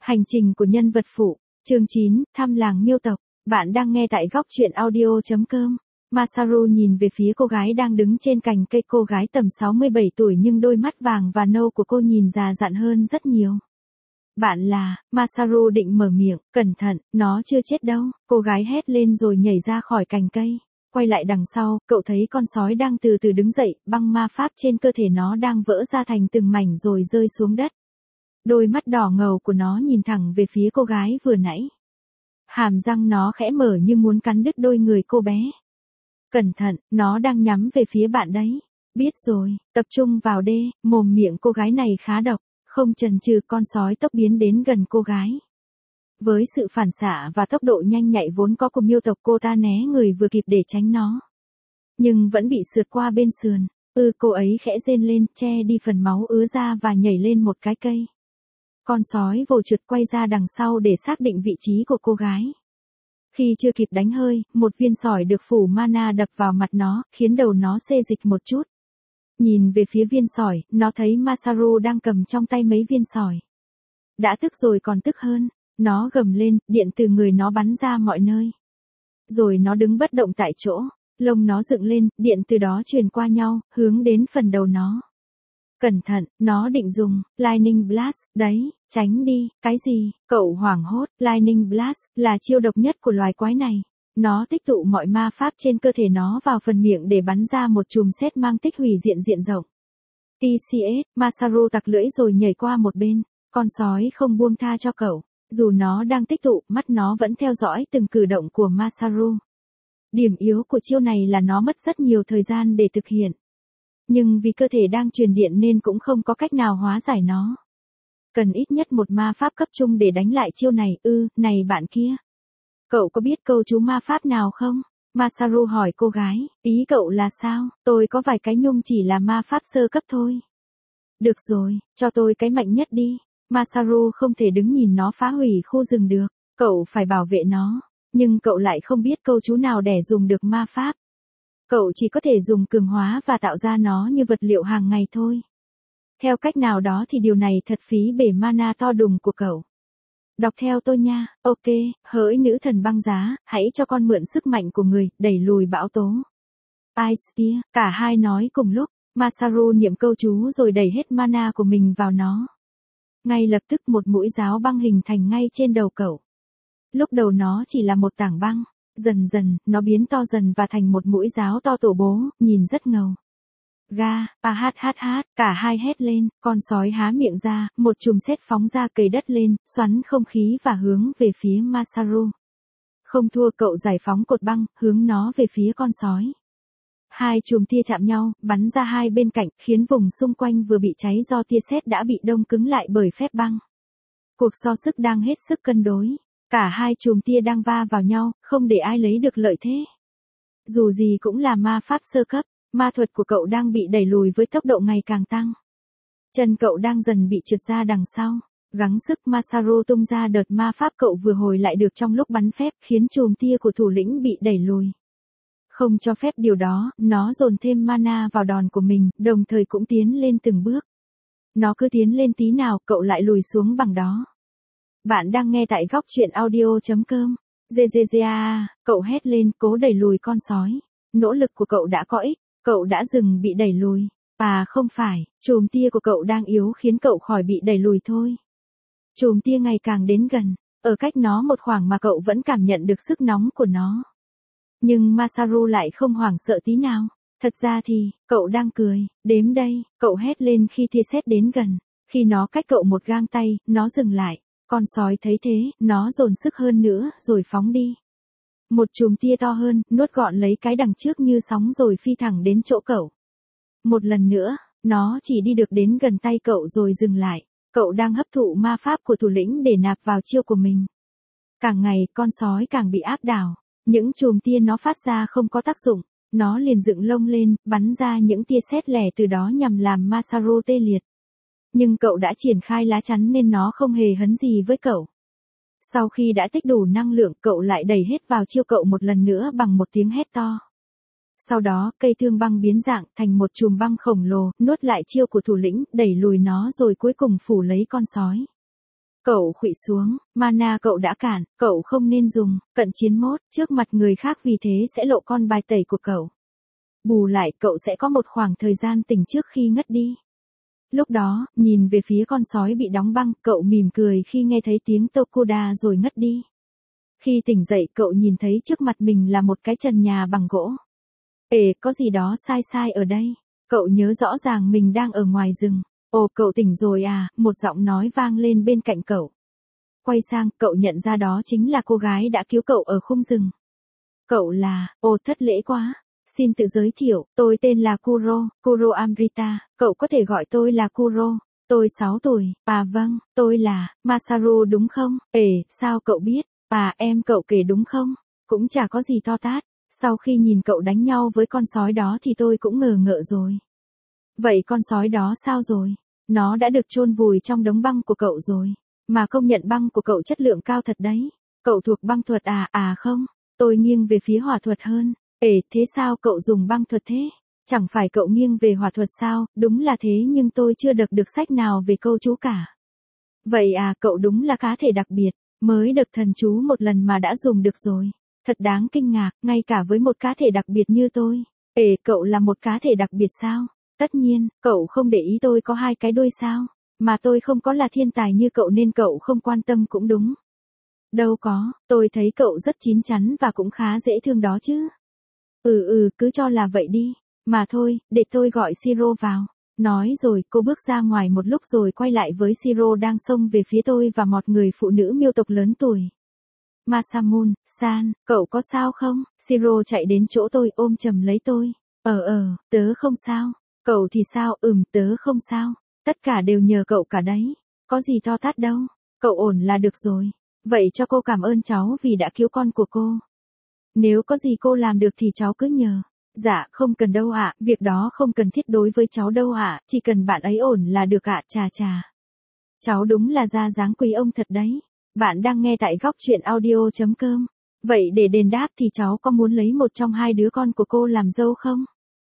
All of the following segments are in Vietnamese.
Hành trình của nhân vật phụ, chương 9, thăm làng miêu tộc. Bạn đang nghe tại góc truyện audio.com. Masaru nhìn về phía cô gái đang đứng trên cành cây, cô gái tầm 67 tuổi nhưng đôi mắt vàng và nâu của cô nhìn già dặn hơn rất nhiều. Bạn là, Masaru định mở miệng, cẩn thận, nó chưa chết đâu, cô gái hét lên rồi nhảy ra khỏi cành cây. Quay lại đằng sau, cậu thấy con sói đang từ từ đứng dậy, băng ma pháp trên cơ thể nó đang vỡ ra thành từng mảnh rồi rơi xuống đất. Đôi mắt đỏ ngầu của nó nhìn thẳng về phía cô gái vừa nãy. Hàm răng nó khẽ mở như muốn cắn đứt đôi người cô bé. Cẩn thận, nó đang nhắm về phía bạn đấy. Biết rồi, tập trung vào đê, mồm miệng cô gái này khá độc, không chần chừ con sói tốc biến đến gần cô gái. Với sự phản xạ và tốc độ nhanh nhạy vốn có của miêu tộc, cô ta né người vừa kịp để tránh nó. Nhưng vẫn bị sượt qua bên sườn. Cô ấy khẽ rên lên, che đi phần máu ứa ra và nhảy lên một cái cây. Con sói vồ trượt quay ra đằng sau để xác định vị trí của cô gái. Khi chưa kịp đánh hơi, một viên sỏi được phủ mana đập vào mặt nó, khiến đầu nó xê dịch một chút. Nhìn về phía viên sỏi, nó thấy Masaru đang cầm trong tay mấy viên sỏi. Đã tức rồi còn tức hơn, nó gầm lên, điện từ người nó bắn ra mọi nơi. Rồi nó đứng bất động tại chỗ, lông nó dựng lên, điện từ đó truyền qua nhau, hướng đến phần đầu nó. Cẩn thận, nó định dùng Lightning Blast, đấy, tránh đi, cái gì, cậu hoảng hốt, Lightning Blast là chiêu độc nhất của loài quái này. Nó tích tụ mọi ma pháp trên cơ thể nó vào phần miệng để bắn ra một chùm sét mang tích hủy diện rộng. TCS, Masaru tặc lưỡi rồi nhảy qua một bên, con sói không buông tha cho cậu, dù nó đang tích tụ, mắt nó vẫn theo dõi từng cử động của Masaru. Điểm yếu của chiêu này là nó mất rất nhiều thời gian để thực hiện. Nhưng vì cơ thể đang truyền điện nên cũng không có cách nào hóa giải nó. Cần ít nhất một ma pháp cấp trung để đánh lại chiêu này. Này bạn kia. Cậu có biết câu chú ma pháp nào không? Masaru hỏi cô gái, ý cậu là sao? Tôi có vài cái nhưng chỉ là ma pháp sơ cấp thôi. Được rồi, cho tôi cái mạnh nhất đi. Masaru không thể đứng nhìn nó phá hủy khu rừng được. Cậu phải bảo vệ nó. Nhưng cậu lại không biết câu chú nào để dùng được ma pháp. Cậu chỉ có thể dùng cường hóa và tạo ra nó như vật liệu hàng ngày thôi. Theo cách nào đó thì điều này thật phí bể mana to đùng của cậu. Đọc theo tôi nha, ok, hỡi nữ thần băng giá, hãy cho con mượn sức mạnh của người, đẩy lùi bão tố. Ice Spear, cả hai nói cùng lúc, Masaru niệm câu chú rồi đẩy hết mana của mình vào nó. Ngay lập tức một mũi giáo băng hình thành ngay trên đầu cậu. Lúc đầu nó chỉ là một tảng băng. Dần dần, nó biến to dần và thành một mũi giáo to tổ bố, nhìn rất ngầu. Cả hai hét lên, con sói há miệng ra, một chùm sét phóng ra cầy đất lên, xoắn không khí và hướng về phía Masaru. Không thua, cậu giải phóng cột băng, hướng nó về phía con sói. Hai chùm tia chạm nhau, bắn ra hai bên cạnh, khiến vùng xung quanh vừa bị cháy do tia sét đã bị đông cứng lại bởi phép băng. Cuộc so sức đang hết sức cân đối. Cả hai chùm tia đang va vào nhau, không để ai lấy được lợi thế. Dù gì cũng là ma pháp sơ cấp, ma thuật của cậu đang bị đẩy lùi với tốc độ ngày càng tăng. Chân cậu đang dần bị trượt ra đằng sau. Gắng sức, Masaru tung ra đợt ma pháp cậu vừa hồi lại được trong lúc bắn phép, khiến chùm tia của thủ lĩnh bị đẩy lùi. Không cho phép điều đó, nó dồn thêm mana vào đòn của mình, đồng thời cũng tiến lên từng bước. Nó cứ tiến lên tí nào, cậu lại lùi xuống bằng đó. Bạn đang nghe tại góc truyện audio.com. Cậu hét lên, cố đẩy lùi con sói. Nỗ lực của cậu đã có ích, cậu đã dừng bị đẩy lùi. Không phải, chùm tia của cậu đang yếu khiến cậu khỏi bị đẩy lùi thôi. Chùm tia ngày càng đến gần, ở cách nó một khoảng mà cậu vẫn cảm nhận được sức nóng của nó. Nhưng Masaru lại không hoảng sợ tí nào. Thật ra thì, cậu đang cười, đếm đây, cậu hét lên khi tia sét đến gần. Khi nó cách cậu một gang tay, nó dừng lại. Con sói thấy thế, nó dồn sức hơn nữa, rồi phóng đi. Một chùm tia to hơn, nuốt gọn lấy cái đằng trước như sóng rồi phi thẳng đến chỗ cậu. Một lần nữa, nó chỉ đi được đến gần tay cậu rồi dừng lại. Cậu đang hấp thụ ma pháp của thủ lĩnh để nạp vào chiêu của mình. Càng ngày, con sói càng bị áp đảo. Những chùm tia nó phát ra không có tác dụng. Nó liền dựng lông lên, bắn ra những tia sét lẻ từ đó nhằm làm Masaru tê liệt. Nhưng cậu đã triển khai lá chắn nên nó không hề hấn gì với cậu. Sau khi đã tích đủ năng lượng, cậu lại đẩy hết vào chiêu cậu một lần nữa bằng một tiếng hét to. Sau đó, cây thương băng biến dạng thành một chùm băng khổng lồ, nuốt lại chiêu của thủ lĩnh, đẩy lùi nó rồi cuối cùng phủ lấy con sói. Cậu khuỵu xuống, mana cậu đã cản, cậu không nên dùng, cận chiến mốt, trước mặt người khác vì thế sẽ lộ con bài tẩy của cậu. Bù lại cậu sẽ có một khoảng thời gian tỉnh trước khi ngất đi. Lúc đó, nhìn về phía con sói bị đóng băng, cậu mỉm cười khi nghe thấy tiếng Tokuda rồi ngất đi. Khi tỉnh dậy cậu nhìn thấy trước mặt mình là một cái trần nhà bằng gỗ. Có gì đó sai sai ở đây. Cậu nhớ rõ ràng mình đang ở ngoài rừng. Ồ, cậu tỉnh rồi à, một giọng nói vang lên bên cạnh cậu. Quay sang, cậu nhận ra đó chính là cô gái đã cứu cậu ở khung rừng. Cậu là, thất lễ quá. Xin tự giới thiệu, tôi tên là Kuro Amrita, cậu có thể gọi tôi là Kuro. Tôi 6 tuổi, vâng, tôi là, Masaru đúng không? Sao cậu biết? Em cậu kể đúng không? Cũng chả có gì to tát. Sau khi nhìn cậu đánh nhau với con sói đó thì tôi cũng ngờ ngợ rồi. Vậy con sói đó sao rồi? Nó đã được chôn vùi trong đống băng của cậu rồi. Mà công nhận băng của cậu chất lượng cao thật đấy. Cậu thuộc băng thuật à? Không, tôi nghiêng về phía hỏa thuật hơn. Thế sao cậu dùng băng thuật thế? Chẳng phải cậu nghiêng về hỏa thuật sao? Đúng là thế nhưng tôi chưa đọc được sách nào về câu chú cả. Vậy cậu đúng là cá thể đặc biệt, mới được thần chú một lần mà đã dùng được rồi. Thật đáng kinh ngạc, ngay cả với một cá thể đặc biệt như tôi. Cậu là một cá thể đặc biệt sao? Tất nhiên, cậu không để ý tôi có 2 cái đuôi sao? Mà tôi không có là thiên tài như cậu nên cậu không quan tâm cũng đúng. Đâu có, tôi thấy cậu rất chín chắn và cũng khá dễ thương đó chứ. Cứ cho là vậy đi. Mà thôi, để tôi gọi Shiro vào. Nói rồi, cô bước ra ngoài một lúc rồi quay lại với Shiro đang xông về phía tôi và một người phụ nữ miêu tộc lớn tuổi. Masamune-san, cậu có sao không? Shiro chạy đến chỗ tôi ôm chầm lấy tôi. Tớ không sao. Cậu thì sao? Tớ không sao. Tất cả đều nhờ cậu cả đấy. Có gì to tát đâu. Cậu ổn là được rồi. Vậy cho cô cảm ơn cháu vì đã cứu con của cô. Nếu có gì cô làm được thì cháu cứ nhờ. Dạ, không cần đâu ạ, việc đó không cần thiết đối với cháu đâu ạ, chỉ cần bạn ấy ổn là được ạ, chà. Cháu đúng là ra dáng quý ông thật đấy. Bạn đang nghe tại góc truyện audio.com. Vậy để đền đáp thì cháu có muốn lấy một trong 2 đứa con của cô làm dâu không?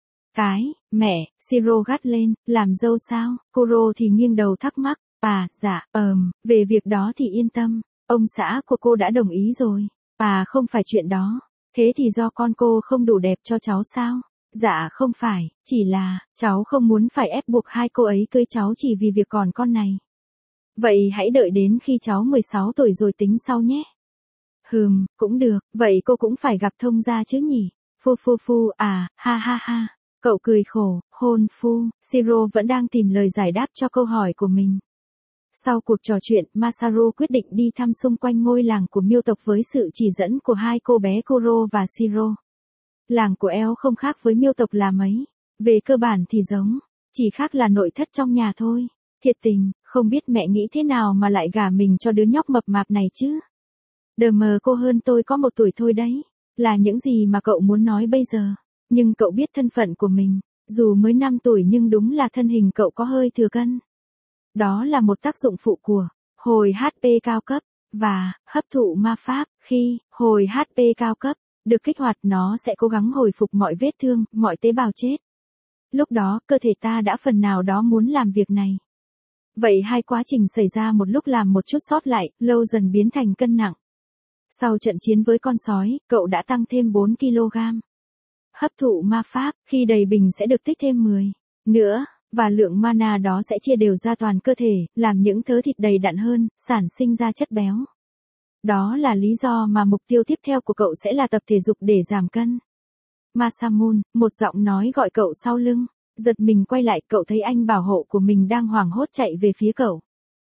Mẹ, Shiro gắt lên, làm dâu sao? Kuro thì nghiêng đầu thắc mắc. Dạ, về việc đó thì yên tâm, ông xã của cô đã đồng ý rồi. Không phải chuyện đó. Thế thì do con cô không đủ đẹp cho cháu sao? Dạ không phải, chỉ là, cháu không muốn phải ép buộc 2 cô ấy cưới cháu chỉ vì việc còn con này. Vậy hãy đợi đến khi cháu 16 tuổi rồi tính sau nhé. Cũng được, vậy cô cũng phải gặp thông gia chứ nhỉ? Phu, ha. Cậu cười khổ, hôn phu, Shiro vẫn đang tìm lời giải đáp cho câu hỏi của mình. Sau cuộc trò chuyện, Masaru quyết định đi thăm xung quanh ngôi làng của miêu tộc với sự chỉ dẫn của 2 cô bé Kuro và Shiro. Làng của Eo không khác với miêu tộc là mấy. Về cơ bản thì giống, chỉ khác là nội thất trong nhà thôi. Thiệt tình, không biết mẹ nghĩ thế nào mà lại gả mình cho đứa nhóc mập mạp này chứ. Cô hơn tôi có 1 tuổi thôi đấy. Là những gì mà cậu muốn nói bây giờ. Nhưng cậu biết thân phận của mình. Dù mới 5 tuổi nhưng đúng là thân hình cậu có hơi thừa cân. Đó là một tác dụng phụ của hồi HP cao cấp và hấp thụ ma pháp. Khi hồi HP cao cấp được kích hoạt nó sẽ cố gắng hồi phục mọi vết thương, mọi tế bào chết. Lúc đó cơ thể ta đã phần nào đó muốn làm việc này. Vậy 2 quá trình xảy ra một lúc làm một chút sót lại, lâu dần biến thành cân nặng. Sau trận chiến với con sói, cậu đã tăng thêm 4 kg. Hấp thụ ma pháp, khi đầy bình sẽ được tích thêm 10 nữa. Và lượng mana đó sẽ chia đều ra toàn cơ thể, làm những thớ thịt đầy đặn hơn, sản sinh ra chất béo. Đó là lý do mà mục tiêu tiếp theo của cậu sẽ là tập thể dục để giảm cân. Masamune, một giọng nói gọi cậu sau lưng. Giật mình quay lại, cậu thấy anh bảo hộ của mình đang hoảng hốt chạy về phía cậu.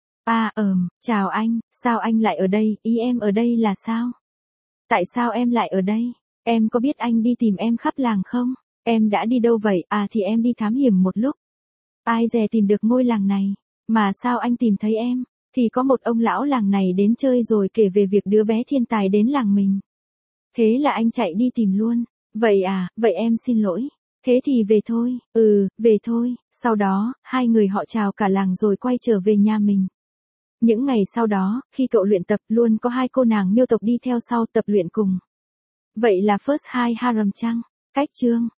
Chào anh, sao anh lại ở đây, ý em ở đây là sao? Tại sao em lại ở đây? Em có biết anh đi tìm em khắp làng không? Em đã đi đâu vậy? Thì em đi thám hiểm một lúc. Ai dè tìm được ngôi làng này. Mà sao anh tìm thấy em? Thì có một ông lão làng này đến chơi rồi kể về việc đứa bé thiên tài đến làng mình. Thế là anh chạy đi tìm luôn. Vậy em xin lỗi. Thế thì về thôi. Về thôi. Sau đó, 2 người họ chào cả làng rồi quay trở về nhà mình. Những ngày sau đó, khi cậu luyện tập luôn có 2 cô nàng miêu tộc đi theo sau tập luyện cùng. Vậy là First High Harem chăng? Cách chương